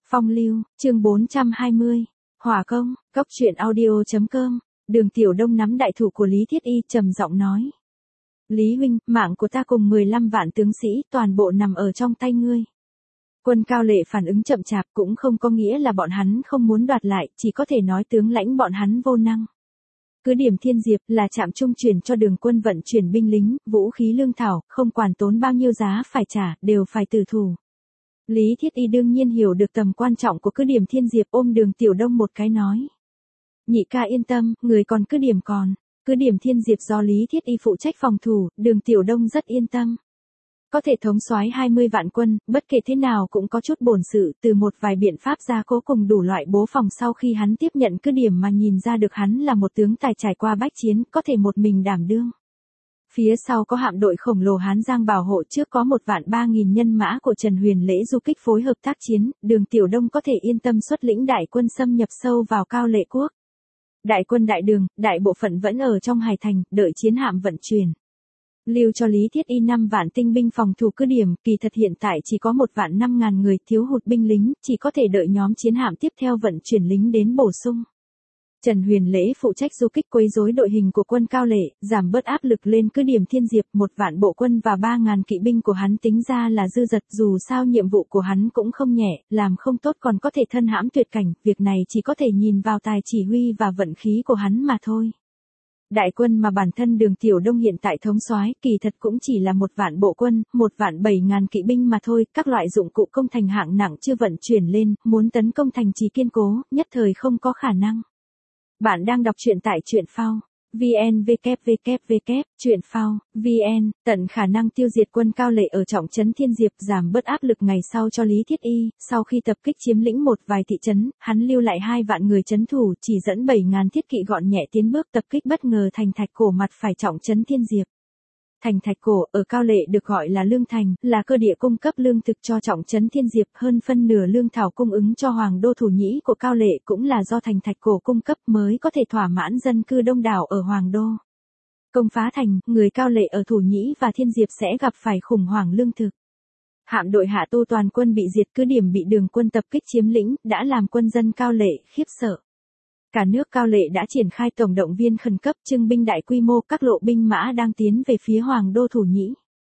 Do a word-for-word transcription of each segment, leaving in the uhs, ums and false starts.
Phong lưu, chương bốn trăm hai mươi. Hỏa công, cốc truyện audio chấm com. Đường Tiểu Đông nắm đại thủ của Lý Thiết Y trầm giọng nói. Lý huynh, mạng của ta cùng mười lăm vạn tướng sĩ toàn bộ nằm ở trong tay ngươi. Quân Cao Lệ phản ứng chậm chạp cũng không có nghĩa là bọn hắn không muốn đoạt lại, chỉ có thể nói tướng lãnh bọn hắn vô năng. Cứ điểm Thiên Diệp là trạm trung chuyển cho đường quân vận chuyển binh lính, vũ khí lương thảo, không quản tốn bao nhiêu giá phải trả, đều phải từ thủ. Lý Thiết Y đương nhiên hiểu được tầm quan trọng của cứ điểm Thiên Diệp, ôm Đường Tiểu Đông một cái nói. Nhị ca yên tâm, người còn cứ điểm còn. Cứ điểm Thiên Diệp do Lý Thiết Y phụ trách phòng thủ, Đường Tiểu Đông rất yên tâm. Có thể thống soái hai mươi vạn quân, bất kể thế nào cũng có chút bổn sự, từ một vài biện pháp gia cố cùng đủ loại bố phòng sau khi hắn tiếp nhận cứ điểm mà nhìn ra được hắn là một tướng tài trải qua bách chiến, có thể một mình đảm đương. Phía sau có hạm đội khổng lồ Hán Giang bảo hộ, trước có một vạn ba nghìn nhân mã của Trần Huyền Lễ du kích phối hợp tác chiến, Đường Tiểu Đông có thể yên tâm xuất lĩnh đại quân xâm nhập sâu vào Cao Lệ quốc. Đại quân đại đường, đại bộ phận vẫn ở trong Hải Thành, đợi chiến hạm vận chuyển. Lưu cho Lý Thiết Y năm vạn tinh binh phòng thủ cứ điểm, kỳ thật hiện tại chỉ có một vạn năm ngàn người, thiếu hụt binh lính, chỉ có thể đợi nhóm chiến hạm tiếp theo vận chuyển lính đến bổ sung. Trần Huyền Lễ phụ trách du kích quấy rối đội hình của quân Cao Lệ, giảm bớt áp lực lên cứ điểm Thiên Diệp, một vạn bộ quân và ba ngàn kỵ binh của hắn tính ra là dư dật, dù sao nhiệm vụ của hắn cũng không nhẹ, làm không tốt còn có thể thân hãm tuyệt cảnh, việc này chỉ có thể nhìn vào tài chỉ huy và vận khí của hắn mà thôi. Đại quân mà bản thân Đường Tiểu Đông hiện tại thống soái, kỳ thật cũng chỉ là một vạn bộ quân, một vạn bảy ngàn kỵ binh mà thôi, các loại dụng cụ công thành hạng nặng chưa vận chuyển lên, muốn tấn công thành trì kiên cố, nhất thời không có khả năng. Bạn đang đọc truyện tại truyện phao. vn www truyện phao vn, tận khả năng tiêu diệt quân Cao Lệ ở trọng trấn Thiên Diệp, giảm bớt áp lực ngày sau cho Lý Thiết Y. Sau khi tập kích chiếm lĩnh một vài thị trấn, hắn lưu lại hai vạn người trấn thủ, chỉ dẫn bảy ngàn thiết kỵ gọn nhẹ tiến bước tập kích bất ngờ thành Thạch Cổ mặt phải trọng trấn Thiên Diệp. Thành Thạch Cổ ở Cao Lệ được gọi là Lương Thành, là cơ địa cung cấp lương thực cho trọng trấn Thiên Diệp, hơn phân nửa lương thảo cung ứng cho hoàng đô Thủ Nhĩ của Cao Lệ cũng là do Thành Thạch Cổ cung cấp mới có thể thỏa mãn dân cư đông đảo ở hoàng đô. Công phá thành, người Cao Lệ ở Thủ Nhĩ và Thiên Diệp sẽ gặp phải khủng hoảng lương thực. Hạm đội Hạ Tu toàn quân bị diệt, cứ điểm bị đường quân tập kích chiếm lĩnh, đã làm quân dân Cao Lệ khiếp sợ. Cả nước Cao Lệ đã triển khai tổng động viên khẩn cấp, trưng binh đại quy mô, các lộ binh mã đang tiến về phía hoàng đô Thủ Nhĩ.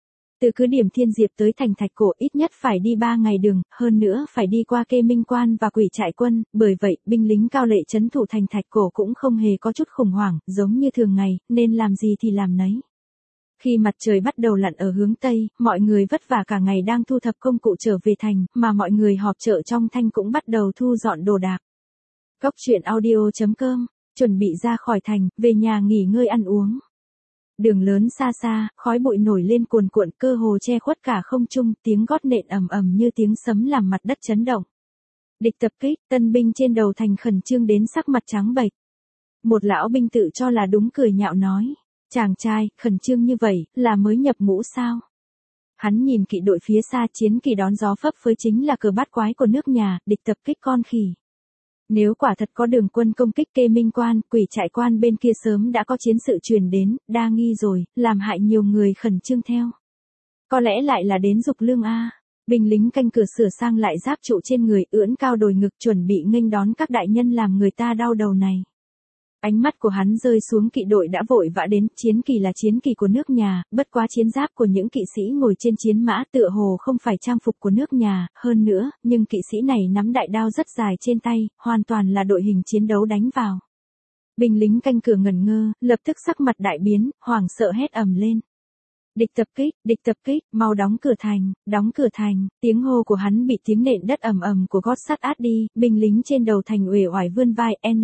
Từ cứ điểm Thiên Diệp tới thành Thạch Cổ ít nhất phải đi ba ngày đường, hơn nữa phải đi qua Kê Minh Quan và Quỷ Trại Quân, bởi vậy binh lính Cao Lệ trấn thủ thành Thạch Cổ cũng không hề có chút khủng hoảng, giống như thường ngày, nên làm gì thì làm nấy. Khi mặt trời bắt đầu lặn ở hướng Tây, mọi người vất vả cả ngày đang thu thập công cụ trở về thành, mà mọi người họp chợ trong Thanh cũng bắt đầu thu dọn đồ đạc. Cốc truyện audio chấm com, chuẩn bị ra khỏi thành, về nhà nghỉ ngơi ăn uống. Đường lớn xa xa, khói bụi nổi lên cuồn cuộn, cơ hồ che khuất cả không trung, tiếng gót nện ầm ầm như tiếng sấm làm mặt đất chấn động. Địch tập kích, tân binh trên đầu thành khẩn trương đến sắc mặt trắng bệch. Một lão binh tự cho là đúng cười nhạo nói, chàng trai, khẩn trương như vậy, là mới nhập ngũ sao? Hắn nhìn kỵ đội phía xa, chiến kỳ đón gió phấp phới chính là cờ bát quái của nước nhà, địch tập kích con khỉ. Nếu quả thật có đường quân công kích Kê Minh Quan, Quỷ Trại Quan bên kia sớm đã có chiến sự truyền đến, đa nghi rồi, làm hại nhiều người khẩn trương theo. Có lẽ lại là đến dục lương a. Binh lính canh cửa sửa sang lại giáp trụ trên người, ưỡn cao đồi ngực chuẩn bị nghênh đón các đại nhân làm người ta đau đầu này. Ánh mắt của hắn rơi xuống kỵ đội đã vội vã đến, chiến kỳ là chiến kỳ của nước nhà, bất quá chiến giáp của những kỵ sĩ ngồi trên chiến mã tựa hồ không phải trang phục của nước nhà, hơn nữa, nhưng kỵ sĩ này nắm đại đao rất dài trên tay, hoàn toàn là đội hình chiến đấu đánh vào. Binh lính canh cửa ngẩn ngơ, lập tức sắc mặt đại biến, hoảng sợ hét ầm lên. Địch tập kích, địch tập kích, mau đóng cửa thành, đóng cửa thành, tiếng hô của hắn bị tiếng nện đất ầm ầm của gót sắt át đi, binh lính trên đầu thành uể oải vươn vai, n.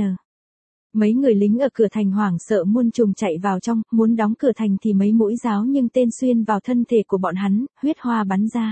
Mấy người lính ở cửa thành hoảng sợ muôn trùng chạy vào trong, muốn đóng cửa thành thì mấy mũi giáo nhưng tên xuyên vào thân thể của bọn hắn, huyết hoa bắn ra.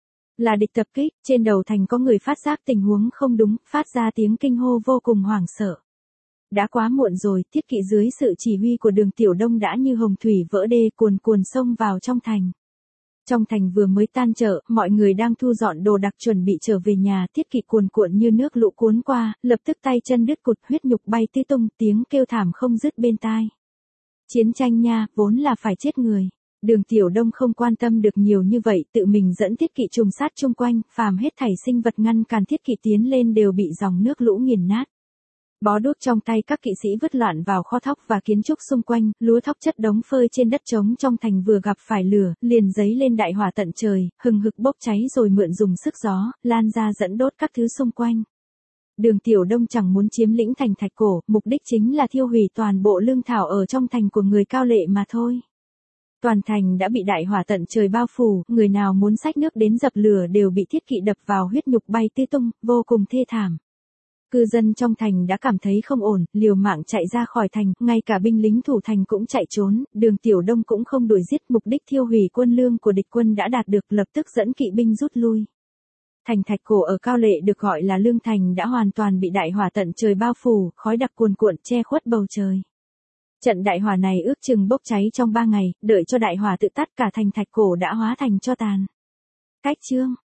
Là địch tập kích, trên đầu thành có người phát giác tình huống không đúng, phát ra tiếng kinh hô vô cùng hoảng sợ. Đã quá muộn rồi, thiết kỵ dưới sự chỉ huy của Đường Tiểu Đông đã như hồng thủy vỡ đê cuồn cuồn xông vào trong thành. Trong thành vừa mới tan chợ, mọi người đang thu dọn đồ đạc chuẩn bị trở về nhà, thiết kỵ cuồn cuộn như nước lũ cuốn qua, lập tức tay chân đứt cụt, huyết nhục bay tứ tung, tiếng kêu thảm không dứt bên tai. Chiến tranh nha, vốn là phải chết người. Đường Tiểu Đông không quan tâm được nhiều như vậy, tự mình dẫn thiết kỵ trùng sát chung quanh, phàm hết thảy sinh vật ngăn cản thiết kỵ tiến lên đều bị dòng nước lũ nghiền nát. Bó đuốc trong tay các kỵ sĩ vứt loạn vào kho thóc và kiến trúc xung quanh, lúa thóc chất đống phơi trên đất trống trong thành vừa gặp phải lửa, liền giấy lên đại hỏa tận trời, hừng hực bốc cháy rồi mượn dùng sức gió, lan ra dẫn đốt các thứ xung quanh. Đường Tiểu Đông chẳng muốn chiếm lĩnh thành Thạch Cổ, mục đích chính là thiêu hủy toàn bộ lương thảo ở trong thành của người Cao Lệ mà thôi. Toàn thành đã bị đại hỏa tận trời bao phủ, người nào muốn xách nước đến dập lửa đều bị thiết kỵ đập vào huyết nhục bay tứ tung, vô cùng thê thảm. Cư dân trong thành đã cảm thấy không ổn, liều mạng chạy ra khỏi thành, ngay cả binh lính thủ thành cũng chạy trốn, Đường Tiểu Đông cũng không đuổi giết, mục đích thiêu hủy quân lương của địch quân đã đạt được, lập tức dẫn kỵ binh rút lui. Thành Thạch Cổ ở Cao Lệ được gọi là Lương Thành đã hoàn toàn bị đại hỏa tận trời bao phủ, khói đặc cuồn cuộn che khuất bầu trời. Trận đại hỏa này ước chừng bốc cháy trong ba ngày, đợi cho đại hỏa tự tắt cả thành Thạch Cổ đã hóa thành tro tàn. Cách chương